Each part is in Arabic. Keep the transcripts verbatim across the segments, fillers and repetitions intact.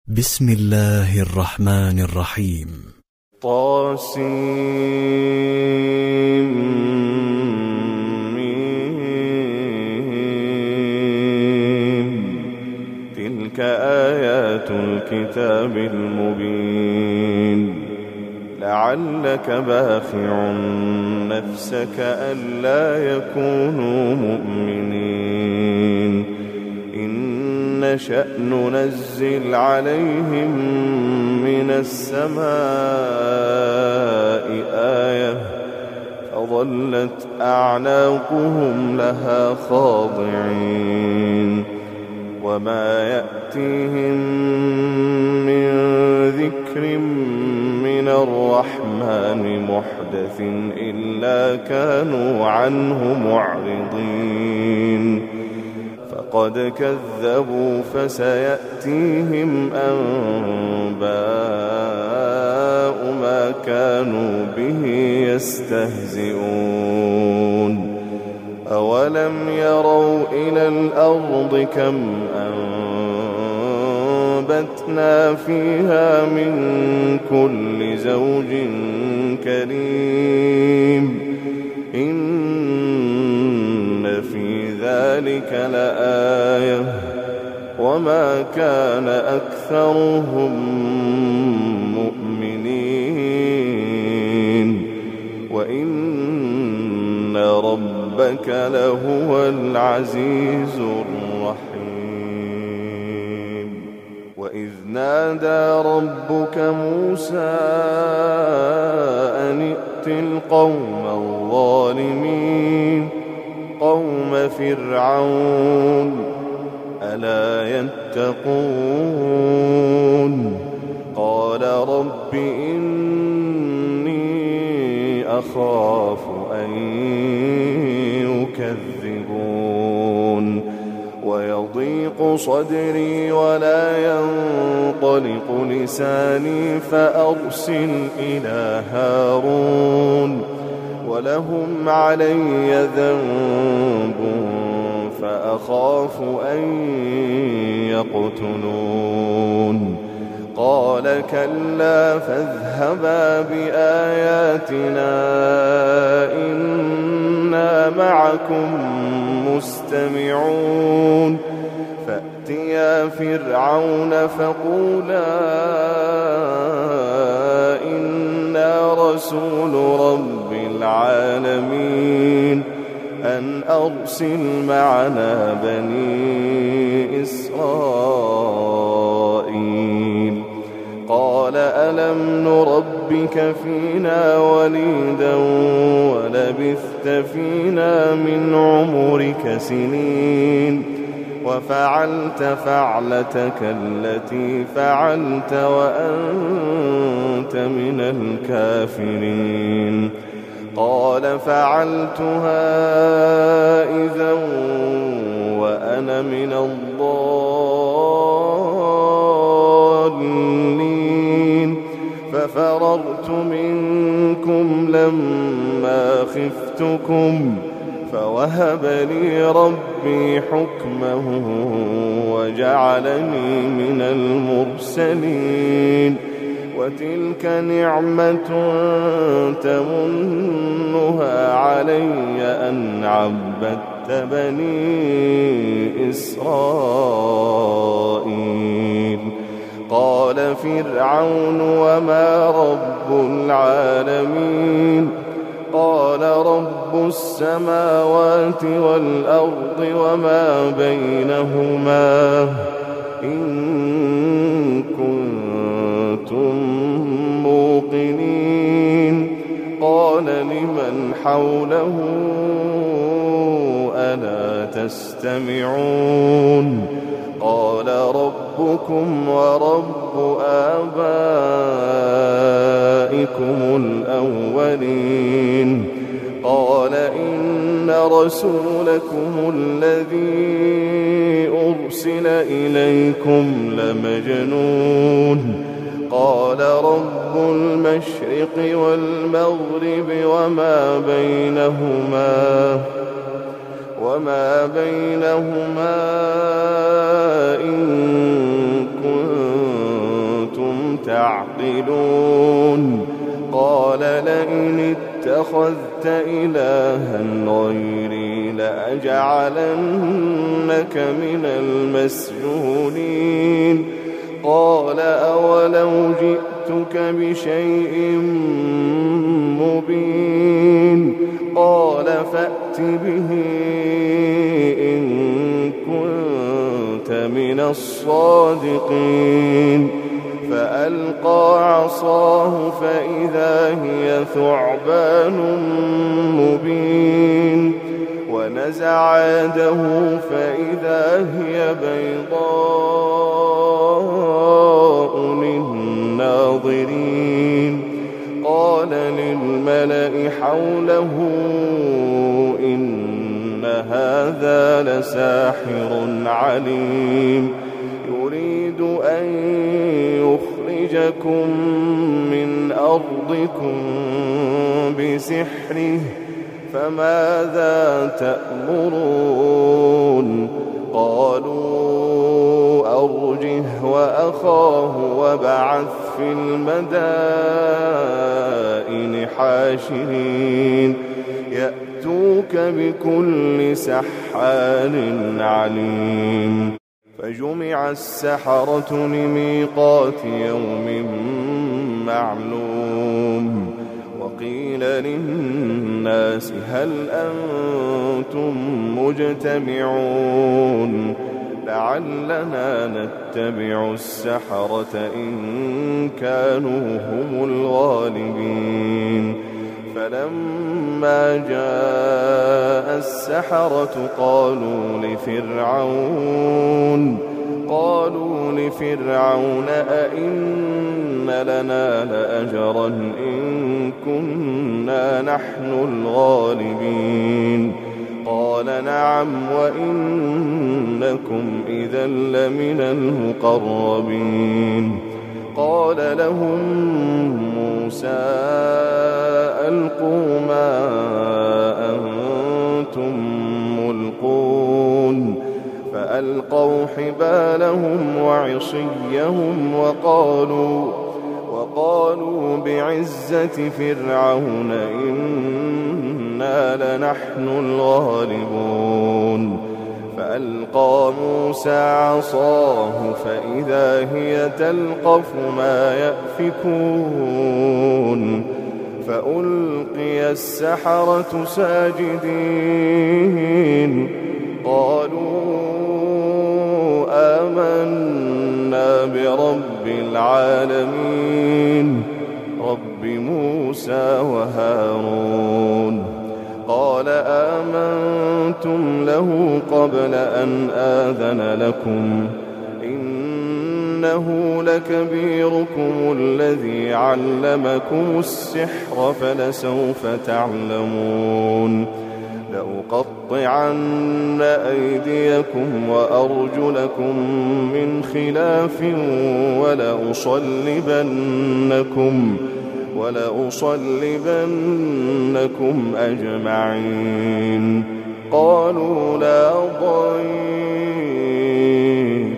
بسم الله الرحمن الرحيم. طاسيم تلك آيات الكتاب المبين لعلك باخع نفسك ألا يكونوا مؤمنين إن نشأ ننزل عليهم من السماء آية فظلت أعناقهم لها خاضعين وما يأتيهم من ذكر من الرحمن محدث إلا كانوا عنه معرضين فقد كذبوا فسيأتيهم أنباء ما كانوا به يستهزئون أولم يروا إلى الأرض كم أنبتنا فيها من كل زوج كريم إن في ذلك لآية وما كان أكثرهم مؤمنين وإن ربك لهو العزيز الرحيم وإذ نادى ربك موسى أن ائت القوم الظالمين قوم فرعون ألا يتقون قال رب إني أخاف أن يكذبون ويضيق صدري ولا ينطلق لساني فأرسل إلى هارون ولهم علي ذنب فأخاف أن يقتلون قال كلا فاذهبا بآياتنا إنا معكم مستمعون فأتيا فرعون فقولا إنا رسول رب العالمين أن أرسل معنا بني إسرائيل قال ألم نربك فينا وليدا ولبثت فينا من عمرك سنين وفعلت فعلتك التي فعلت وأنت من الكافرين قال فعلتها إذا وأنا من الضالين ففررت منكم لما خفتكم فوهب لي ربي حكمه وجعلني من المرسلين وتلك نعمة تمنها علي أن عبدت بني إسرائيل قال فرعون وما رب العالمين قال رب السماوات والأرض وما بينهما إن كنتم موقنين قال لمن حوله ألا تستمعون قال ربكم ورب آبائكم الأولين قال إن رسولكم الذي أرسل إليكم لمجنون قال رب المشرق والمغرب وما بينهما وما بينهما إن كنتم تعقلون قال لئن اتخذت إلها غيري لأجعلنك من المسجونين قال أولو جئتك بشيء مبين قال فأت به إن كنت من الصادقين فألقى عصاه فإذا هي ثعبان مبين ونزع يده فإذا هي بيضاء للناظرين قال للملأ حوله إن هذا لساحر عليم يريد أن يخرجكم من أرضكم بسحره فماذا تأمرون قالوا أرجه وأخاه وابعث في المدائن حاشرين يأتوك بكل سحار عليم فجمع السحرة لميقات يوم معلوم وقيل للناس هل أنتم مجتمعون لعلنا نتبع السحرة إن كانوا هم الغالبين فلما جاء السحرة قالوا لفرعون قالوا لفرعون أئن لنا لأجرا إن كنا نحن الغالبين قال نعم وإنكم إذا لمن المقربين قال لهم موسى ألقوا ما أنتم ملقون فألقوا حبالهم وعصيهم وقالوا وقالوا بعزة فرعون إنا لنحن الغالبون فألقى موسى عصاه فإذا هي تلقف ما يأفكون فألقي السحرة ساجدين قالوا آمنا برب العالمين رب موسى وهارون قال آمنتم له قبل أن آذن لكم إنه لكبيركم الذي علمكم السحر فلسوف تعلمون لأقطعن أيديكم وأرجلكم من خلاف ولأصلبنكم ولأصلبنكم أجمعين قالوا لا ضير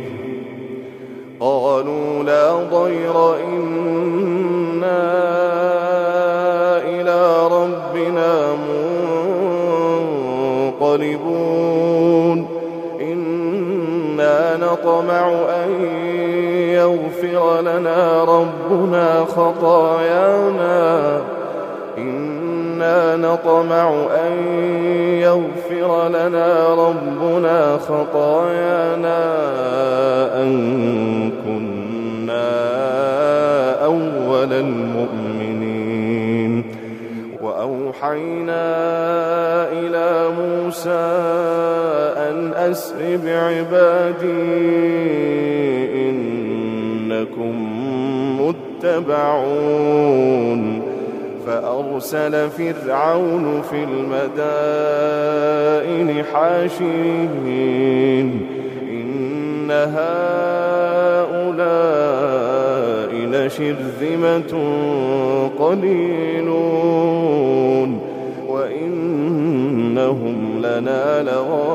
قالوا لا ضير إنا إلى ربنا منقلبون إنا نطمع أن يغفر لنا ربنا خطايانا إنا نطمع أن يغفر لنا ربنا خطايانا أن كنا أول المؤمنين وأوحينا إلى موسى أن أسر بعبادي إنكم متبعون فأرسل فرعون في المدائن حاشرين إن هؤلاء لشرذمة قليلون وإنهم لنا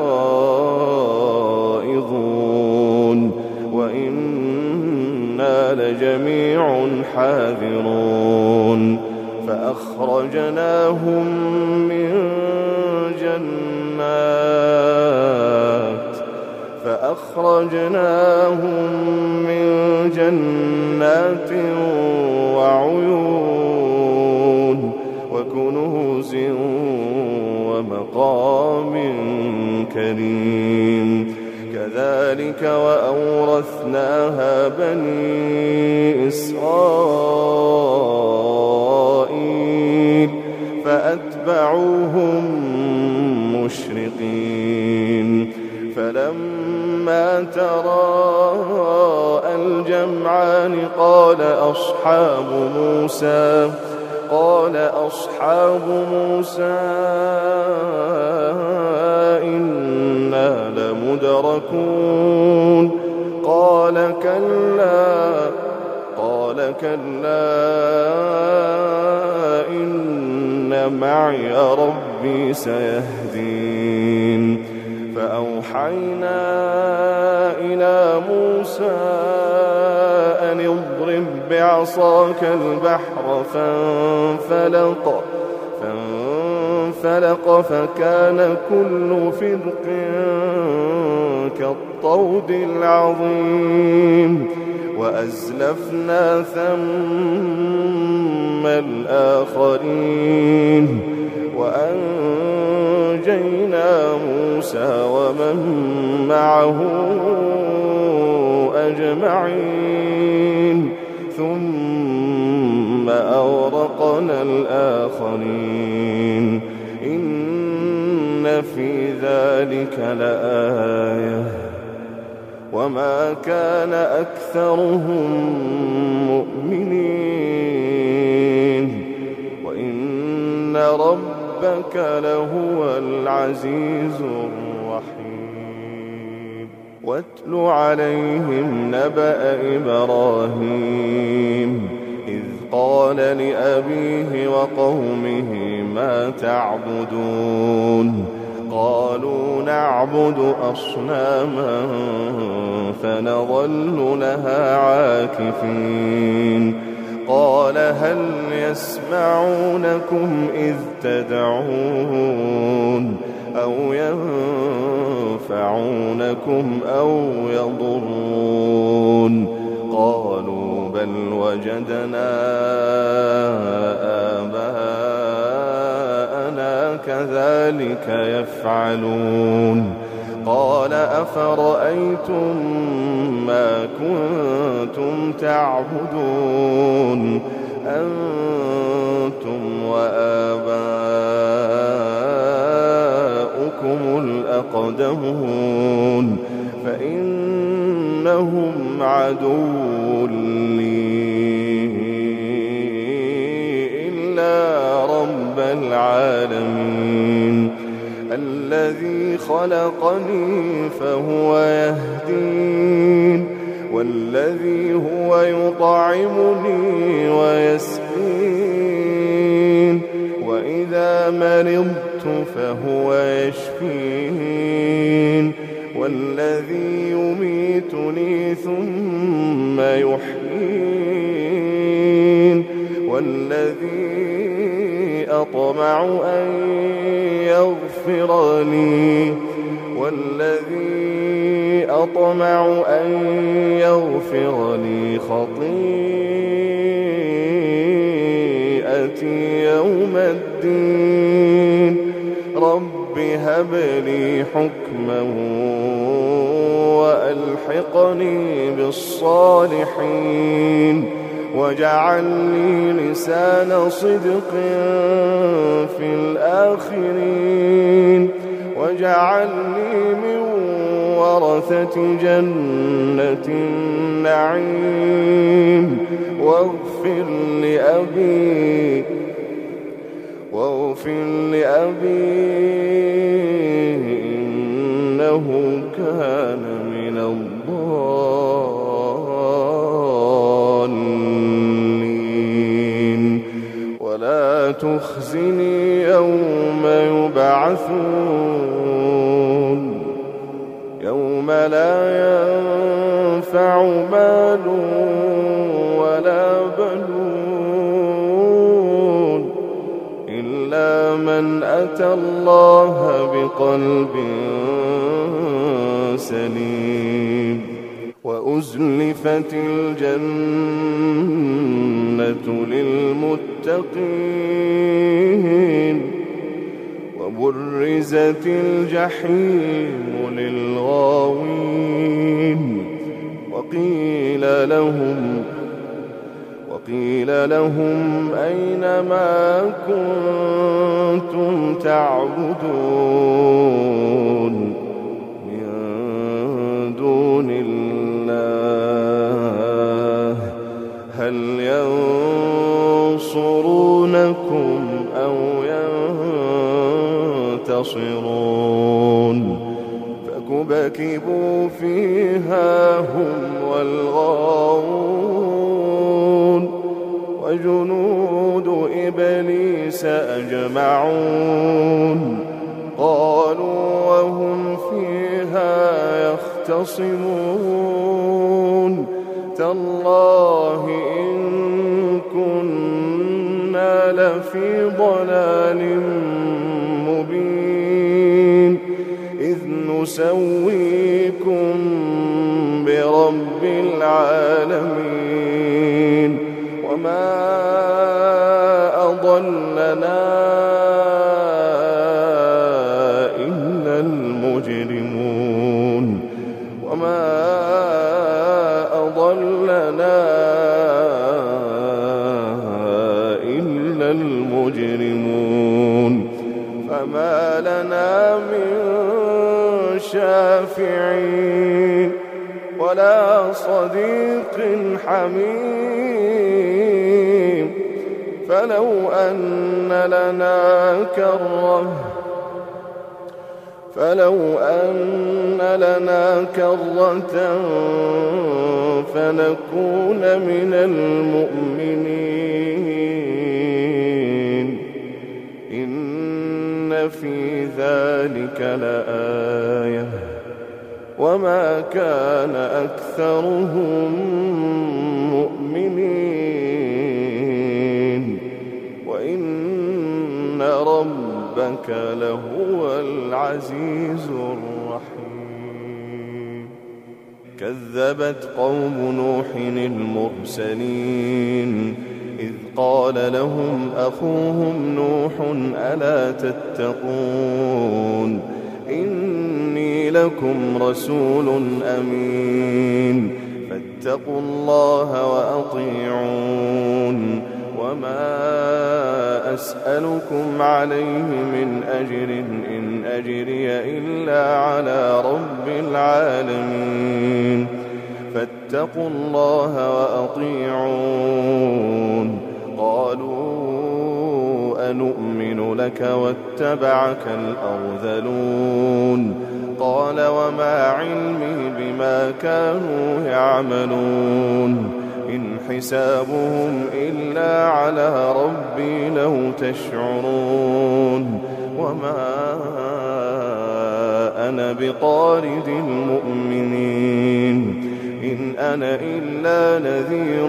لغائظون وإنا لجميع حاذرون فأخرجناهم من جنات فأخرجناهم من جنات وعيون وكنوز ومقام كريم كذلك وأورثناها بني إسرائيل فأتبعوهم مشرقين فلما تراءى الجمعان قال أصحاب موسى قال أصحاب موسى إنا لمدركون قال كلا قال كلا إن معي ربي سيهدين فأوحينا إلى موسى أن اضرب بعصاك البحر فانفلق فانفلق فكان كل فرق كالطود العظيم وأزلفنا ثم الآخرين وأنجينا موسى ومن معه أجمعين ثم أغرقنا الآخرين إن في ذلك لآية وما كان أكثرهم مؤمنين وإن ربك لهو العزيز الرحيم واتل عليهم نبأ إبراهيم إذ قال لأبيه وقومه ما تعبدون قالوا نعبد أصناما فنظل لها عاكفين قال هل يسمعونكم إذ تدعون أو ينفعونكم أو يضرون قالوا بل وجدنا آباءنا كذلك يفعلون قال أفرأيتم ما كنتم تعبدون أنتم وآباؤكم الأقدمون فإنهم عدو لي إلا رب العالمين الذي خلقني فهو يهدين والذي هو يطعمني ويسقين وإذا مرضت فهو يشفين والذي يميتني ثم يحيين والذي أطمع أن يغفر لي والذي أطمع أن يغفر لي خطيئتي يوم الدين رب هب لي حكما وألحقني بالصالحين واجعل لي لسان صدق في الآخرين واجعلني من ورثة جنة النعيم واغفر لأبي واغفر لأبي إنه كان من الضالين ولا تخزني يوم يبعثون يوم لا ينفع مال أتى الله بقلب سليم. وأزلفت الجنة للمتقين وبرزت الجحيم للغاوين وقيل لهم وقيل لهم أين ما كنتم تعبدون من دون الله هل ينصرونكم أو ينتصرون فكبكبوا فيها هم والغاوون وجنود إبليس أجمعون قالوا وهم فيها يختصمون تالله إن كنا لفي ضلال مبين إذ نسويكم برب العالمين وما أضلنا إلا المجرمون وما أضلنا إلا المجرمون فما لنا من شافعين ولا صديق حميم فلو أن لنا كرة فلو أن لنا كرة فنكون من المؤمنين إن في ذلك لآية وما كان أكثرهم مؤمنين وإن ربك لهو العزيز الرحيم. كذبت قوم نوح المرسلين إذ قال لهم أخوهم نوح ألا تتقون إني لكم رسول أمين فاتقوا الله وأطيعون وما أسألكم عليه من أجر إن أجري إلا على رب العالمين فاتقوا الله وأطيعون قالوا أنؤمن لك واتبعك الأرذلون قال وما علمي بما كانوا يعملون إن حسابهم إلا على ربي لو تشعرون وما أنا بطارد المؤمنين إن أنا إلا نذير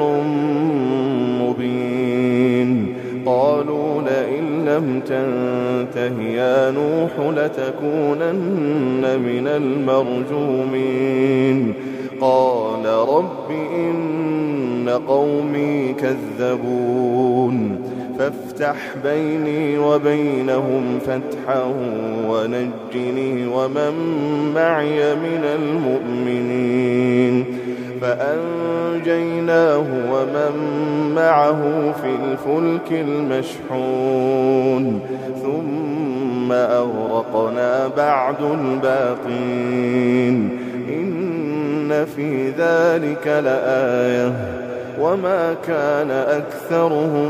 مبين قالوا لئن لم تنته يا نوح لتكونن من المرجومين قال رب إن قومي كذبون فافتح بيني وبينهم فتحا ونجني ومن معي من المؤمنين فأنجيناه ومن معه في الفلك المشحون ثم أغرقنا بعد الباقين إن في ذلك لآية وما كان أكثرهم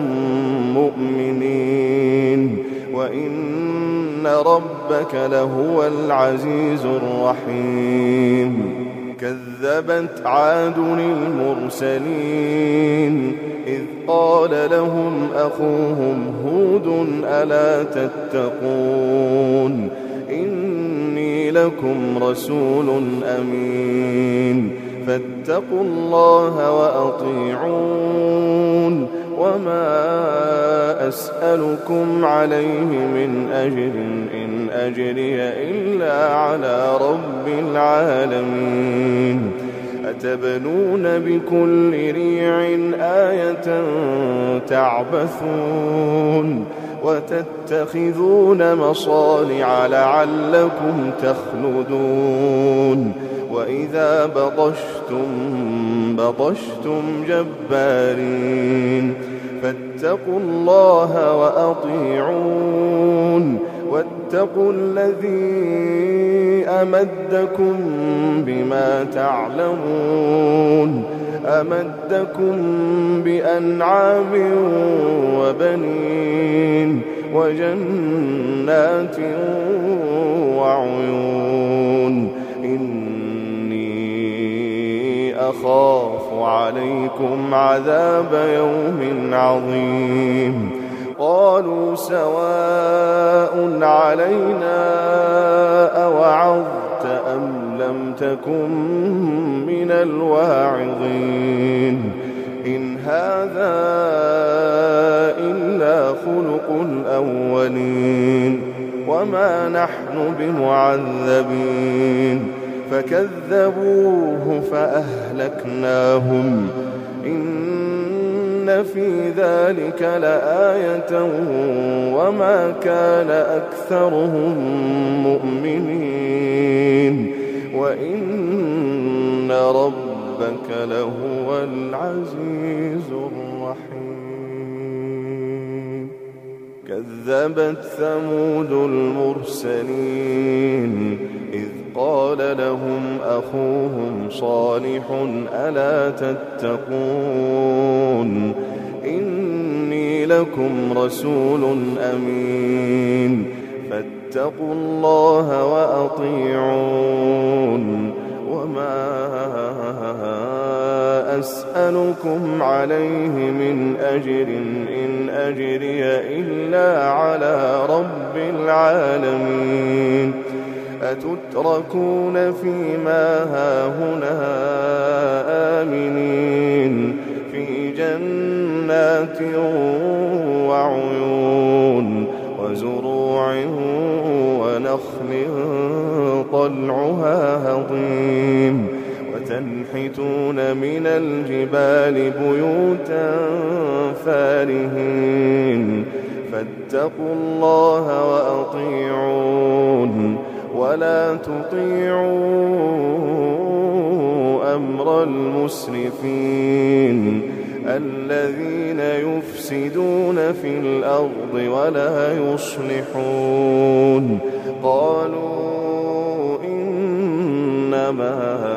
مؤمنين وإن ربك لهو العزيز الرحيم. كذبت عاد المرسلين إذ قال لهم أخوهم هود ألا تتقون إني لكم رسول أمين فاتقوا الله وأطيعون وما أسألكم عليه من أجر إن أجري إلا على رب العالمين أتبنون بكل ريع آية تعبثون وتتخذون مصانع لعلكم تخلدون وإذا بطشتم بطشتم جبارين فاتقوا الله وأطيعون واتقوا الذي أمدكم بما تعلمون أمدكم بأنعام وبنين وجنات وعيون إني أخاف عليكم عذاب يوم عظيم قالوا سواء علينا أوعظت أم لم تكن من الواعظين إن هذا إلا خلق الأولين وما نحن بمعذبين فكذبوه فأهلكناهم إن في ذلك لآية وما كان أكثرهم مؤمنين وإن ربك لهو العزيز الرحيم كذبت ثمود المرسلين إذ قال لهم أخوهم صالح ألا تتقون إني لكم رسول أمين فاتقوا الله وأطيعون وما أسألكم عليه من أجر إن أجري إلا على رب العالمين أتتركون فيما هاهنا آمنين في جنات وعيون وزروع ونخل طلعها هضيم وتنحتون من الجبال بيوتا فارهين فاتقوا الله وأطيعون ولا تطيعوا أمر المسرفين الذين يفسدون في الأرض ولا يصلحون قالوا إنما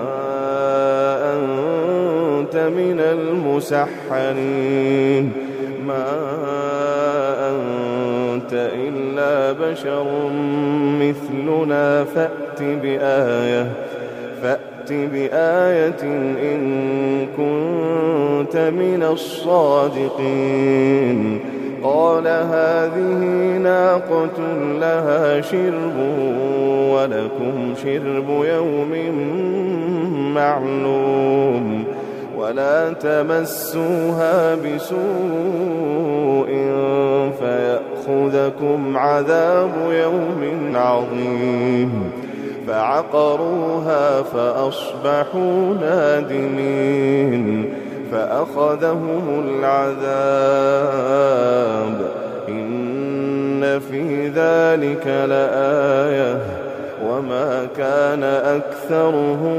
أنت من المسحرين ما أنت إلا بشر مثلنا فأت بآية فأت بآية إن كنت من الصادقين قال هذه ناقة لها شرب ولكم شرب يوم معلوم ولا تمسوها بسوء فيأخذكم عذاب يوم عظيم فعقروها فأصبحوا نادمين فأخذهم العذاب إن في ذلك لآية وما كان أكثرهم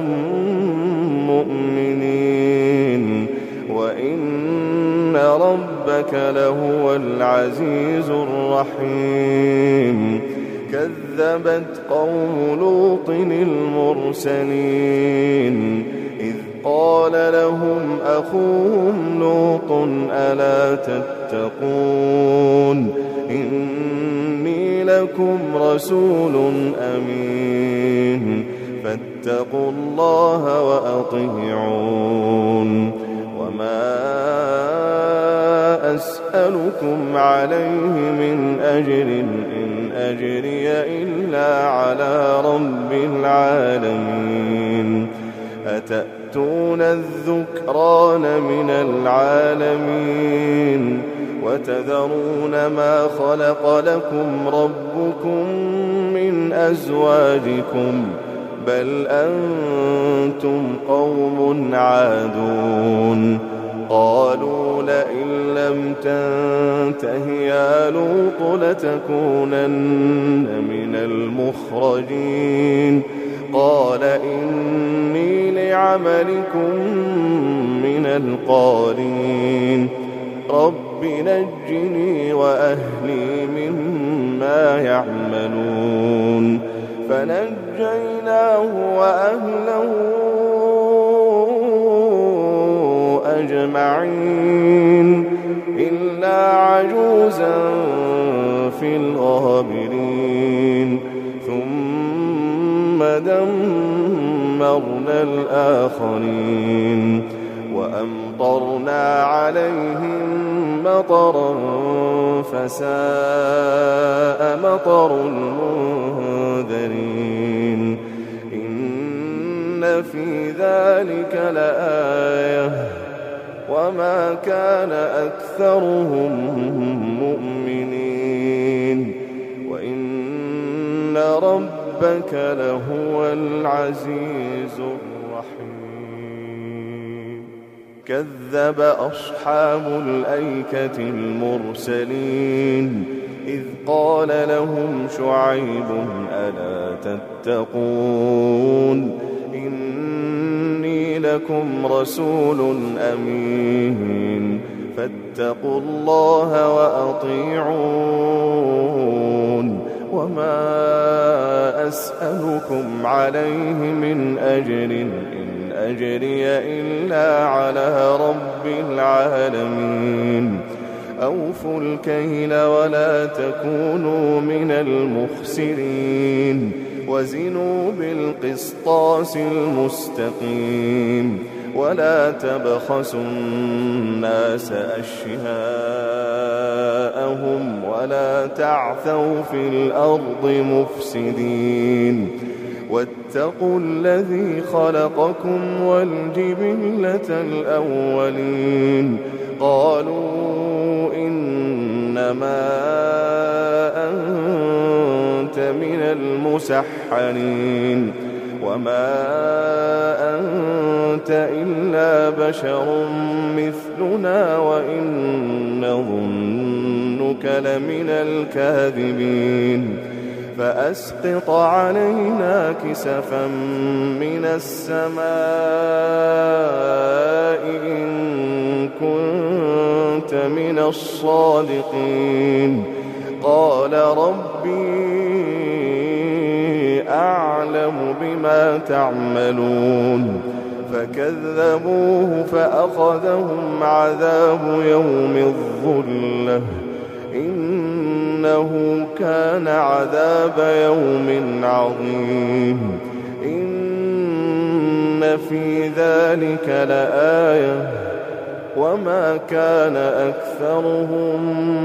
مؤمنين وإن ربك لهو العزيز الرحيم كذبت قوم لوط المرسلين إذ قال لهم أخوهم لوط ألا تتقون إني لكم رسول أمين فاتقوا الله وأطيعون وما أسألكم عليه من أجر إن أجري إلا على رب العالمين أتأتون الذكران من العالمين وتذرون ما خلق لكم ربكم من أزواجكم بل أنتم قوم عادون قالوا لئن لم تنته يا لوط لتكونن من المخرجين قال إني لعملكم من القالين رب نجني وأهلي مما يعملون فنجيناه وأهله أجمعين إلا عجوزا في الغابرين ثم دمرنا الآخرين وأمطرنا عليهم مطرا فساء مطر المنذرين إن في ذلك لآية وما كان أكثرهم مؤمنين وإن ربك لهو العزيز الرحيم كذب أصحاب الأيكة المرسلين إذ قال لهم شعيب ألا تتقون إني لكم رسول أمين فاتقوا الله وأطيعون وما أسألكم عليه من أجر إن أجري إلا على رب العالمين أوفوا الكيل ولا تكونوا من المخسرين وزنوا بالقسطاس المستقيم ولا تبخسوا الناس أشياءهم ولا تعثوا في الأرض مفسدين واتقوا الذي خلقكم والجبلة الأولين قالوا إنما أنت من المسحرين وما أنت إلا بشر مثلنا وإن نظنك لمن الكاذبين فأسقط علينا كسفا من السماء إن كنت من الصادقين قال ربي أعلم بما تعملون فكذبوه فأخذهم عذاب يوم الظلة إنه كان عذاب يوم عظيم إن في ذلك لآية وما كان أكثرهم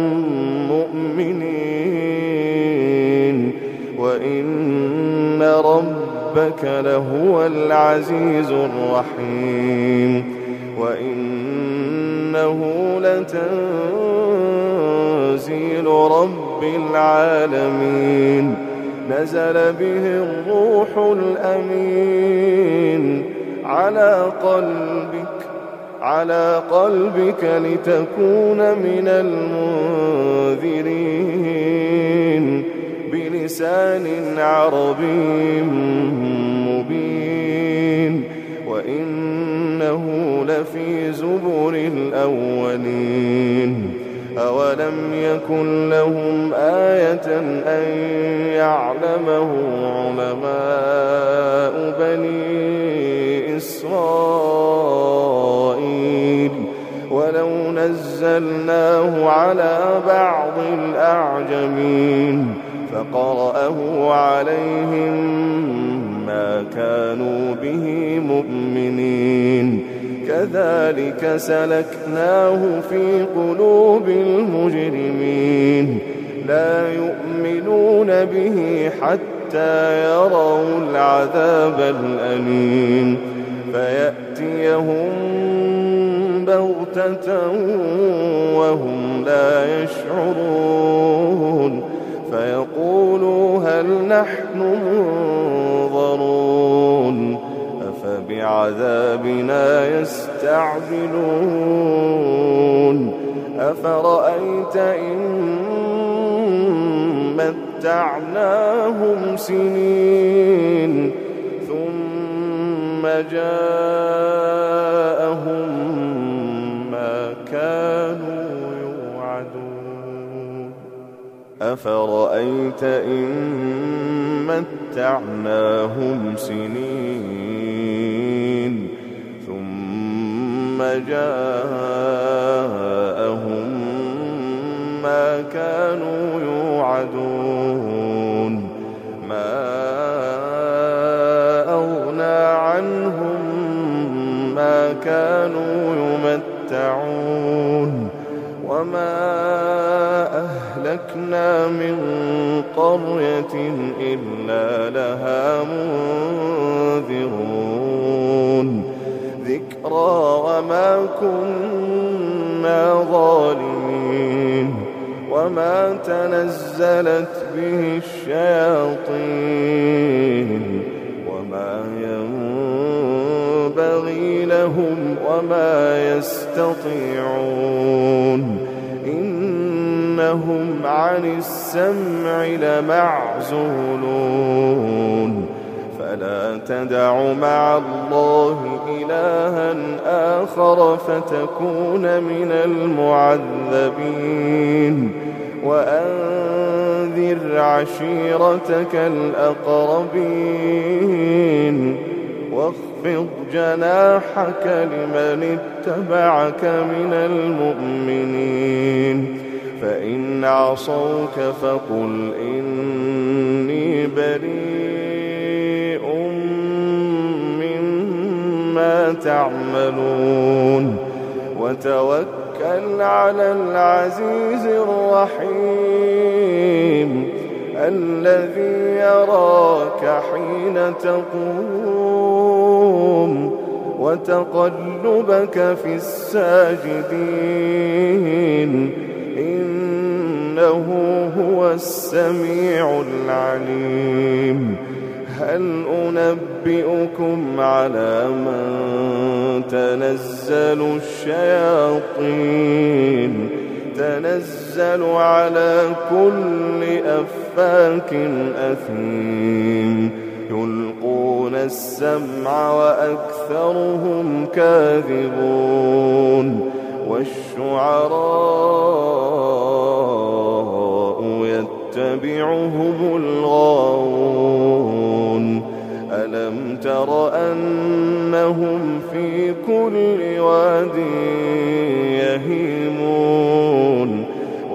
مؤمنين وإن ربك لهو العزيز الرحيم وإنه لتنزيل رب العالمين نزل به الروح الأمين على قلبك على قلبك لتكون من المنذرين بلسان عربي مبين وإنه لفي زبر الأولين أولم يكن لهم آية أن يعلمه علماء بني إسرائيل ولو نزلناه على بعض الأعجمين فقرأه عليهم ما كانوا به مؤمنين كذلك سلكناه في قلوب المجرمين لا يؤمنون به حتى يروا العذاب الأليم فيأتيهم بغتة بغتة وهم لا يشعرون فيقولوا هل نحن منظرون أفبعذابنا يستعجلون أفرأيت إن متعناهم سنين ثم جاءهم ما كانوا يوعدون أفرأيت إن متعناهم سنين ثم جاءهم ما كانوا يوعدون ما أغنى عنهم ما كانوا يمتعون وما أهلكنا من قرية إلا لها منذرون ذكرى وما كنا ظالمين وما تنزلت به الشياطين وما ينبغي لهم وما يستطيعون إنهم عن السمع لمعزولون فلا تدع مع الله إلها آخر فتكون من المعذبين وأنذر عشيرتك الأقربين واخفض جناحك لمن اتبعك من المؤمنين فإن عصوك فقل إني بريء مما تعملون وتوكل على العزيز الرحيم الذي يراك حين تقوم وتقلبك في الساجدين إنه هو السميع العليم هل أنبئكم على من تنزل الشياطين تنزل على كل أفاك أثيم يلقون السمع وأكثرهم كاذبون والشعراء يتبعهم الغاوون ألم تر أنهم في كل واد يهيمون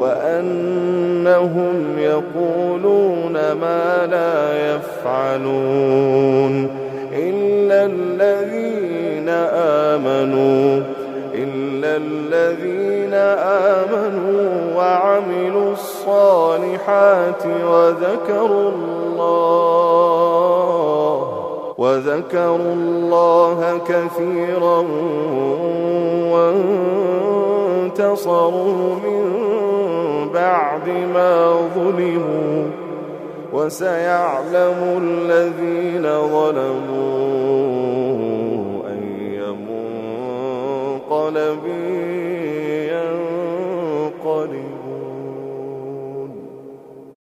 وأنهم يقولون ما لا يفعلون إلا الذين آمنوا إلا الذين آمنوا وعملوا الصالحات وذكروا الله وذكروا الله كثيرا وانتصروا من بعد ما ظلموا وسيعلم الذين ظلموا أي منقلب ينقلبون